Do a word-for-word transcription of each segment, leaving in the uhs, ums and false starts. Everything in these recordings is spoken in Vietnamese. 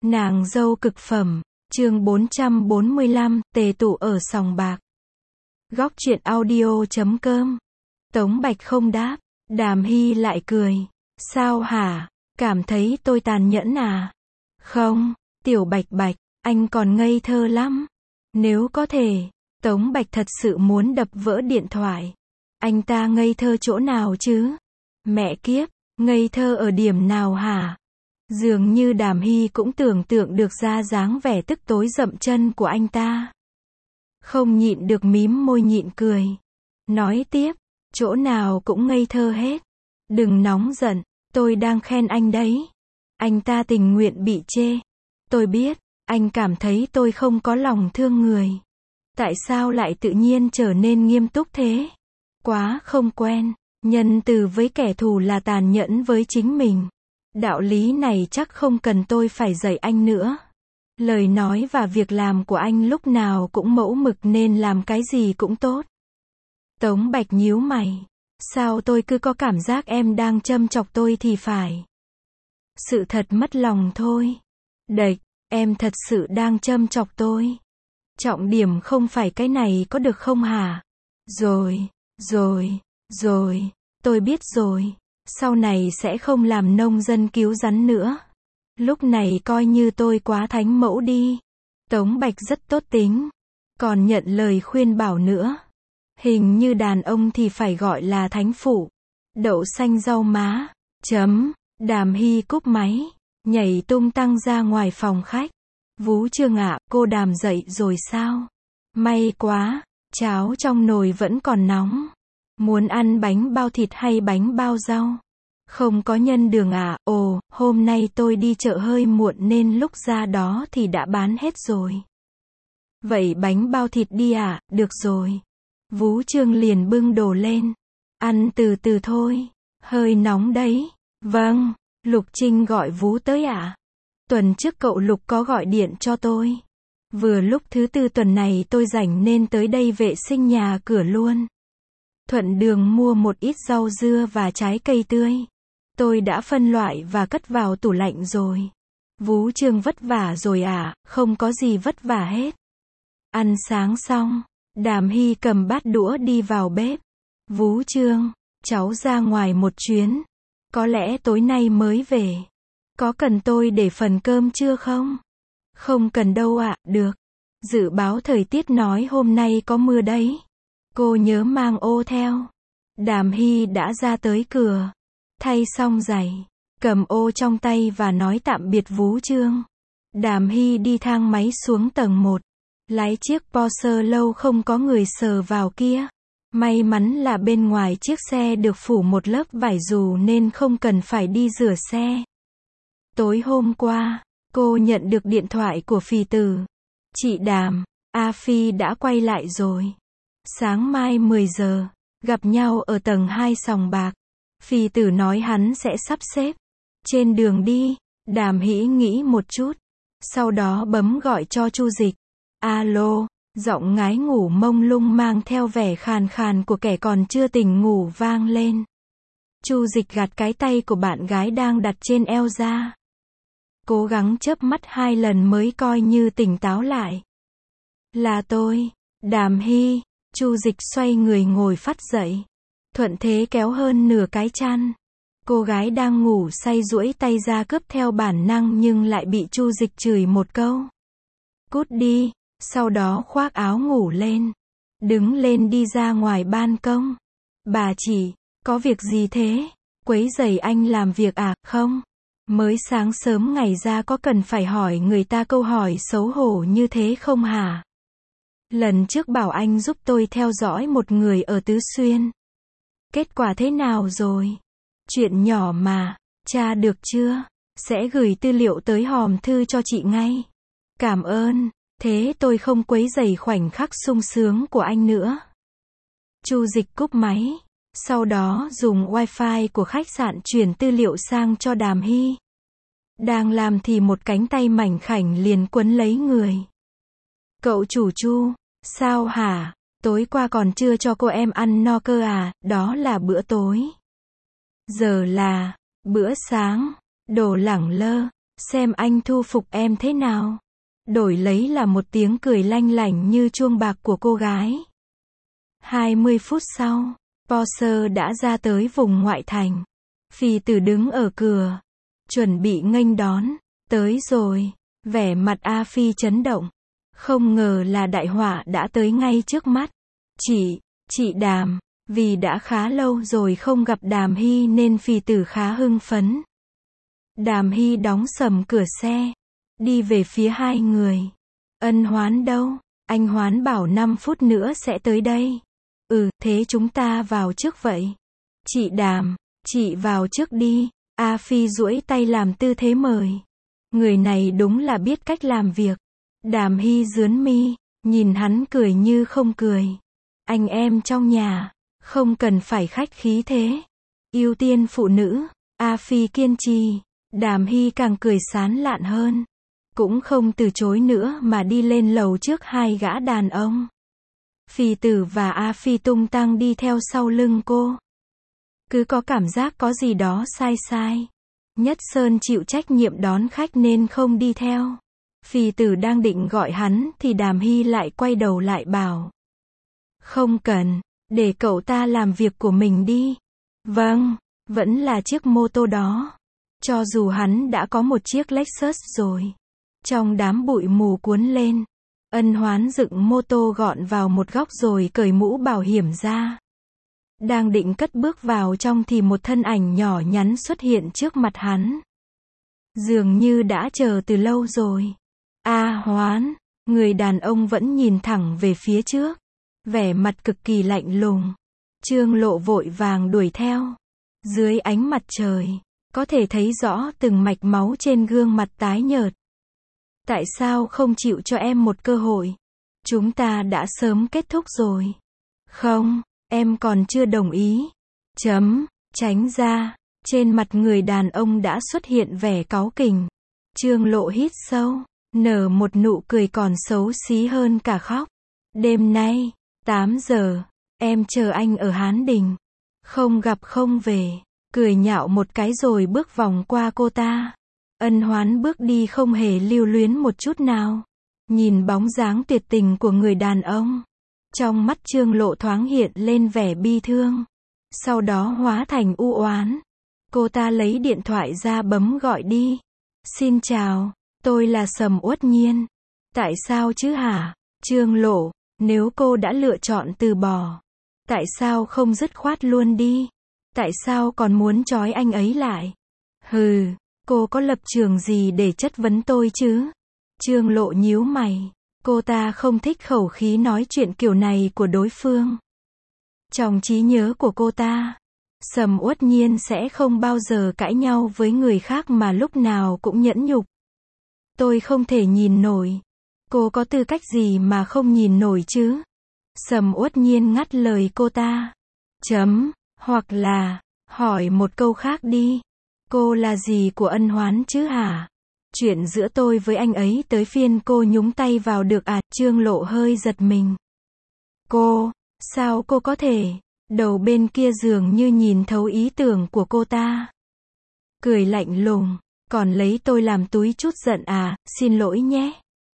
Nàng dâu cực phẩm, chương bốn trăm bốn mươi lăm, tề tụ ở sòng bạc. Góc truyện audio chấm com. Tống Bạch không đáp, Đàm Hy lại cười. Sao hả, cảm thấy tôi tàn nhẫn à? Không, Tiểu Bạch Bạch, anh còn ngây thơ lắm. Nếu có thể, Tống Bạch thật sự muốn đập vỡ điện thoại. Anh ta ngây thơ chỗ nào chứ? Mẹ kiếp, ngây thơ ở điểm nào hả? Dường như Đàm Hy cũng tưởng tượng được ra dáng vẻ tức tối dậm chân của anh ta. Không nhịn được mím môi nhịn cười. Nói tiếp, chỗ nào cũng ngây thơ hết. Đừng nóng giận, tôi đang khen anh đấy. Anh ta tình nguyện bị chê. Tôi biết, anh cảm thấy tôi không có lòng thương người. Tại sao lại tự nhiên trở nên nghiêm túc thế? Quá không quen, nhân từ với kẻ thù là tàn nhẫn với chính mình. Đạo lý này chắc không cần tôi phải dạy anh nữa. Lời nói và việc làm của anh lúc nào cũng mẫu mực nên làm cái gì cũng tốt. Tống Bạch nhíu mày. Sao tôi cứ có cảm giác em đang châm chọc tôi thì phải. Sự thật mất lòng thôi. Đệch, em thật sự đang châm chọc tôi. Trọng điểm không phải cái này có được không hả? Rồi, rồi, rồi, tôi biết rồi. Sau này sẽ không làm nông dân cứu rắn nữa. Lúc này coi như tôi quá thánh mẫu đi. Tống Bạch rất tốt tính. Còn nhận lời khuyên bảo nữa. Hình như đàn ông thì phải gọi là thánh phụ. Đậu xanh rau má. Chấm. Đàm Hy cúp máy. Nhảy tung tăng ra ngoài phòng khách. Vú Trương ạ, cô Đàm dậy rồi sao? May quá, cháo trong nồi vẫn còn nóng. Muốn ăn bánh bao thịt hay bánh bao rau? Không có nhân đường à? Ồ, hôm nay tôi đi chợ hơi muộn nên lúc ra đó thì đã bán hết rồi. Vậy bánh bao thịt đi à? Được rồi. Vú Trương liền bưng đồ lên. Ăn từ từ thôi. Hơi nóng đấy. Vâng, Lục Trinh gọi Vú tới à? Tuần trước cậu Lục có gọi điện cho tôi. Vừa lúc thứ tư tuần này tôi rảnh nên tới đây vệ sinh nhà cửa luôn. Thuận đường mua một ít rau dưa và trái cây tươi. Tôi đã phân loại và cất vào tủ lạnh rồi. Vú Trương vất vả rồi à? Không có gì vất vả hết. Ăn sáng xong, Đàm Hy cầm bát đũa đi vào bếp. Vú Trương, cháu ra ngoài một chuyến. Có lẽ tối nay mới về. Có cần tôi để phần cơm chưa không? Không cần đâu ạ, được. Dự báo thời tiết nói hôm nay có mưa đấy. Cô nhớ mang ô theo. Đàm Hy đã ra tới cửa. Thay xong giày. Cầm ô trong tay và nói tạm biệt Vú Trương. Đàm Hy đi thang máy xuống tầng một. Lái chiếc Porsche lâu không có người sờ vào kia. May mắn là bên ngoài chiếc xe được phủ một lớp vải dù nên không cần phải đi rửa xe. Tối hôm qua, cô nhận được điện thoại của Phì Tử. Chị Đàm, A Phi đã quay lại rồi. Sáng mai mười giờ, gặp nhau ở tầng hai sòng bạc. Phì Tử nói hắn sẽ sắp xếp. Trên đường đi, Đàm Hĩ nghĩ một chút. Sau đó bấm gọi cho Chu Dịch. Alo, giọng ngái ngủ mông lung mang theo vẻ khàn khàn của kẻ còn chưa tỉnh ngủ vang lên. Chu Dịch gạt cái tay của bạn gái đang đặt trên eo ra. Cố gắng chớp mắt hai lần mới coi như tỉnh táo lại. Là tôi, Đàm Hy. Chu Dịch xoay người ngồi phắt dậy. Thuận thế kéo hơn nửa cái chăn. Cô gái đang ngủ say duỗi tay ra cướp theo bản năng nhưng lại bị Chu Dịch chửi một câu. Cút đi, sau đó khoác áo ngủ lên. Đứng lên đi ra ngoài ban công. Bà chỉ, có việc gì thế? Quấy rầy anh làm việc à? Không. Mới sáng sớm ngày ra có cần phải hỏi người ta câu hỏi xấu hổ như thế không hả? Lần trước bảo anh giúp tôi theo dõi một người ở Tứ Xuyên. Kết quả thế nào rồi? Chuyện nhỏ mà, tra được chưa? Sẽ gửi tư liệu tới hòm thư cho chị ngay. Cảm ơn, thế tôi không quấy rầy khoảnh khắc sung sướng của anh nữa. Chu Dịch cúp máy. Sau đó dùng wifi của khách sạn chuyển tư liệu sang cho Đàm Hy. Đang làm thì một cánh tay mảnh khảnh liền quấn lấy người. Cậu chủ Chu, sao hả? Tối qua còn chưa cho cô em ăn no cơ à? Đó là bữa tối. Giờ là bữa sáng. Đồ lẳng lơ. xem anh thu phục em thế nào. Đổi lấy là một tiếng cười lanh lảnh như chuông bạc của cô gái. hai mươi phút sau, Porsche đã ra tới vùng ngoại thành. Phi Tử đứng ở cửa, chuẩn bị nghênh đón. Tới rồi, vẻ mặt A Phi chấn động. Không ngờ là đại họa đã tới ngay trước mắt. Chị, chị Đàm, vì đã khá lâu rồi không gặp Đàm Hy nên Phi Tử khá hưng phấn. Đàm Hy đóng sầm cửa xe, đi về phía hai người. Ân Hoán đâu? Anh Hoán bảo năm phút nữa sẽ tới đây. Ừ, thế chúng ta vào trước vậy. Chị Đàm, chị vào trước đi. A Phi duỗi tay làm tư thế mời. Người này đúng là biết cách làm việc. Đàm Hy rướn mi, nhìn hắn cười như không cười. Anh em trong nhà, không cần phải khách khí thế. Ưu tiên phụ nữ. A Phi kiên trì. Đàm Hy càng cười sán lạn hơn. Cũng không từ chối nữa mà đi lên lầu trước hai gã đàn ông. Phi Tử và A Phi tung tăng đi theo sau lưng cô. Cứ có cảm giác có gì đó sai sai. Nhất Sơn chịu trách nhiệm đón khách nên không đi theo. Phi Tử đang định gọi hắn thì Đàm Hy lại quay đầu lại bảo. Không cần, để cậu ta làm việc của mình đi. Vâng, vẫn là chiếc mô tô đó. Cho dù hắn đã có một chiếc Lexus rồi. Trong đám bụi mù cuốn lên, Ân Hoán dựng mô tô gọn vào một góc rồi cởi mũ bảo hiểm ra. Đang định cất bước vào trong thì một thân ảnh nhỏ nhắn xuất hiện trước mặt hắn. Dường như đã chờ từ lâu rồi. A Hoán, người đàn ông vẫn nhìn thẳng về phía trước. Vẻ mặt cực kỳ lạnh lùng. Trương Lộ vội vàng đuổi theo. Dưới ánh mặt trời, có thể thấy rõ từng mạch máu trên gương mặt tái nhợt. Tại sao không chịu cho em một cơ hội? Chúng ta đã sớm kết thúc rồi. Không, em còn chưa đồng ý. Chấm, tránh ra. Trên mặt người đàn ông đã xuất hiện vẻ cáu kỉnh. Trương Lộ hít sâu, nở một nụ cười còn xấu xí hơn cả khóc. Đêm nay, tám giờ, em chờ anh ở Hán Đình. Không gặp không về. Cười nhạo một cái rồi bước vòng qua cô ta. Ân Hoán bước đi không hề lưu luyến một chút nào. Nhìn bóng dáng tuyệt tình của người đàn ông. Trong mắt Trương Lộ thoáng hiện lên vẻ bi thương. Sau đó hóa thành u oán. Cô ta lấy điện thoại ra bấm gọi đi. Xin chào, tôi là Sầm Uất Nhiên. Tại sao chứ hả? Trương Lộ, nếu cô đã lựa chọn từ bỏ, tại sao không dứt khoát luôn đi? Tại sao còn muốn trói anh ấy lại? Hừ, cô có lập trường gì để chất vấn tôi chứ? Trương Lộ nhíu mày. Cô ta không thích khẩu khí nói chuyện kiểu này của đối phương. Trong trí nhớ của cô ta, Sầm Uất Nhiên sẽ không bao giờ cãi nhau với người khác mà lúc nào cũng nhẫn nhục. Tôi không thể nhìn nổi. Cô có tư cách gì mà không nhìn nổi chứ? Sầm Uất Nhiên ngắt lời cô ta. Chấm, hoặc là, hỏi một câu khác đi. Cô là gì của Ân Hoán chứ hả? Chuyện giữa tôi với anh ấy tới phiên cô nhúng tay vào được à? Trương Lộ hơi giật mình. Cô, sao cô có thể? Đầu bên kia dường như nhìn thấu ý tưởng của cô ta. Cười lạnh lùng, còn lấy tôi làm túi chút giận à? Xin lỗi nhé.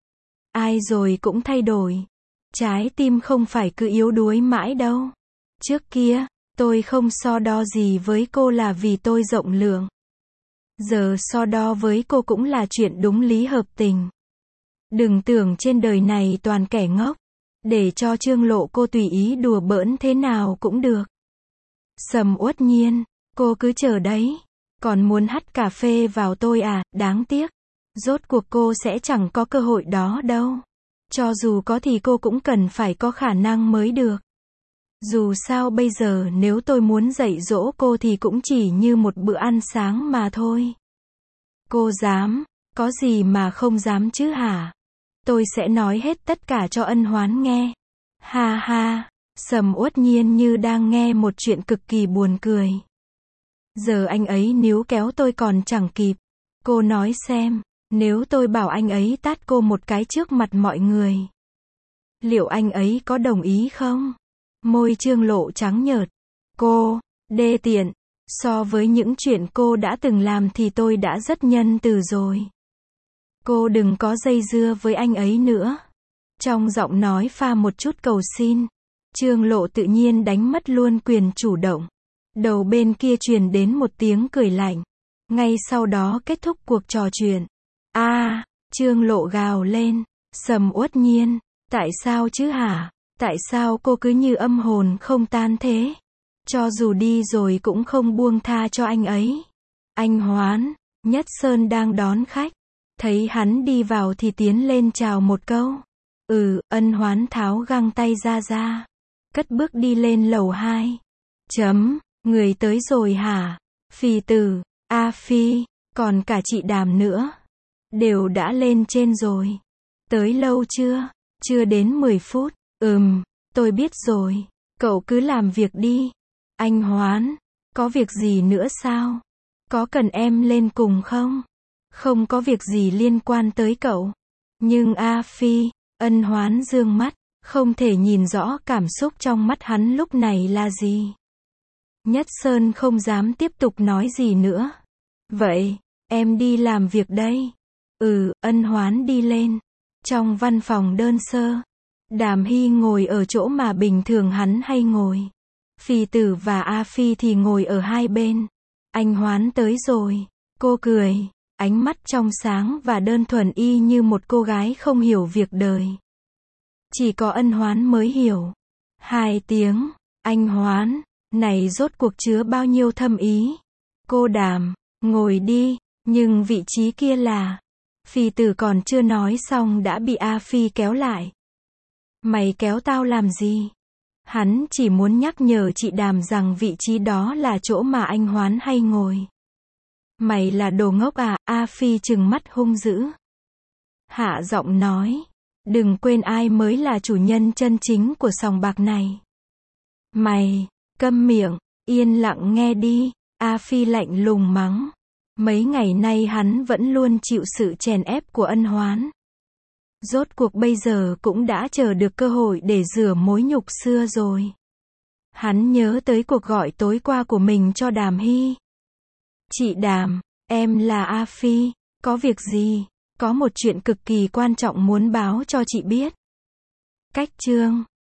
Ai rồi cũng thay đổi. Trái tim không phải cứ yếu đuối mãi đâu. Trước kia, tôi không so đo gì với cô là vì tôi rộng lượng. Giờ so đo với cô cũng là chuyện đúng lý hợp tình. Đừng tưởng trên đời này toàn kẻ ngốc. Để cho Trương Lộ cô tùy ý đùa bỡn thế nào cũng được. Sầm Uất Nhiên, cô cứ chờ đấy. Còn muốn hắt cà phê vào tôi à? Đáng tiếc. Rốt cuộc cô sẽ chẳng có cơ hội đó đâu. Cho dù có thì cô cũng cần phải có khả năng mới được. Dù sao bây giờ nếu tôi muốn dạy dỗ cô thì cũng chỉ như một bữa ăn sáng mà thôi. Cô dám, có gì mà không dám chứ hả? Tôi sẽ nói hết tất cả cho Ân Hoán nghe. Ha ha, Sầm Uất Nhiên như đang nghe một chuyện cực kỳ buồn cười. Giờ anh ấy níu kéo tôi còn chẳng kịp. Cô nói xem, nếu tôi bảo anh ấy tát cô một cái trước mặt mọi người, liệu anh ấy có đồng ý không? Môi Trương Lộ trắng nhợt. Cô, đê tiện. So với những chuyện cô đã từng làm thì tôi đã rất nhân từ rồi. Cô đừng có dây dưa với anh ấy nữa. Trong giọng nói pha một chút cầu xin, Trương Lộ tự nhiên đánh mất luôn quyền chủ động. Đầu bên kia truyền đến một tiếng cười lạnh. Ngay sau đó kết thúc cuộc trò chuyện. A, à, Trương Lộ gào lên, Sầm Uất Nhiên, tại sao chứ hả? Tại sao cô cứ như âm hồn không tan thế? Cho dù đi rồi cũng không buông tha cho anh ấy. Anh Hoán, Nhất Sơn đang đón khách. Thấy hắn đi vào thì tiến lên chào một câu. Ừ, Ân Hoán tháo găng tay ra ra. Cất bước đi lên lầu hai. Chấm, người tới rồi hả? Phì Tử, A Phi, còn cả chị Đàm nữa. Đều đã lên trên rồi. Tới lâu chưa? Chưa đến mười phút. Ừm, tôi biết rồi. Cậu cứ làm việc đi. Anh Hoán, có việc gì nữa sao? Có cần em lên cùng không? Không có việc gì liên quan tới cậu. Nhưng A Phi, Ân Hoán dương mắt, không thể nhìn rõ cảm xúc trong mắt hắn lúc này là gì. Nhất Sơn không dám tiếp tục nói gì nữa. Vậy, em đi làm việc đây. Ừ, Ân Hoán đi lên. Trong văn phòng đơn sơ, Đàm Hy ngồi ở chỗ mà bình thường hắn hay ngồi. Phì Tử và A Phi thì ngồi ở hai bên. Anh Hoán tới rồi. Cô cười, ánh mắt trong sáng và đơn thuần y như một cô gái không hiểu việc đời. Chỉ có Ân Hoán mới hiểu. Hai tiếng, anh Hoán, này rốt cuộc chứa bao nhiêu thâm ý. Cô Đàm, ngồi đi, nhưng vị trí kia là... Phì Tử còn chưa nói xong đã bị A Phi kéo lại. Mày kéo tao làm gì? Hắn chỉ muốn nhắc nhở chị Đàm rằng vị trí đó là chỗ mà anh Hoán hay ngồi. Mày là đồ ngốc à? A Phi trừng mắt hung dữ. Hạ giọng nói. Đừng quên ai mới là chủ nhân chân chính của sòng bạc này. Mày, câm miệng, yên lặng nghe đi. A Phi lạnh lùng mắng. Mấy ngày nay hắn vẫn luôn chịu sự chèn ép của Ân Hoán. Rốt cuộc bây giờ cũng đã chờ được cơ hội để rửa mối nhục xưa rồi. Hắn nhớ tới cuộc gọi tối qua của mình cho Đàm Hy. Chị Đàm, em là A Phi, có việc gì? Có một chuyện cực kỳ quan trọng muốn báo cho chị biết. Cách chương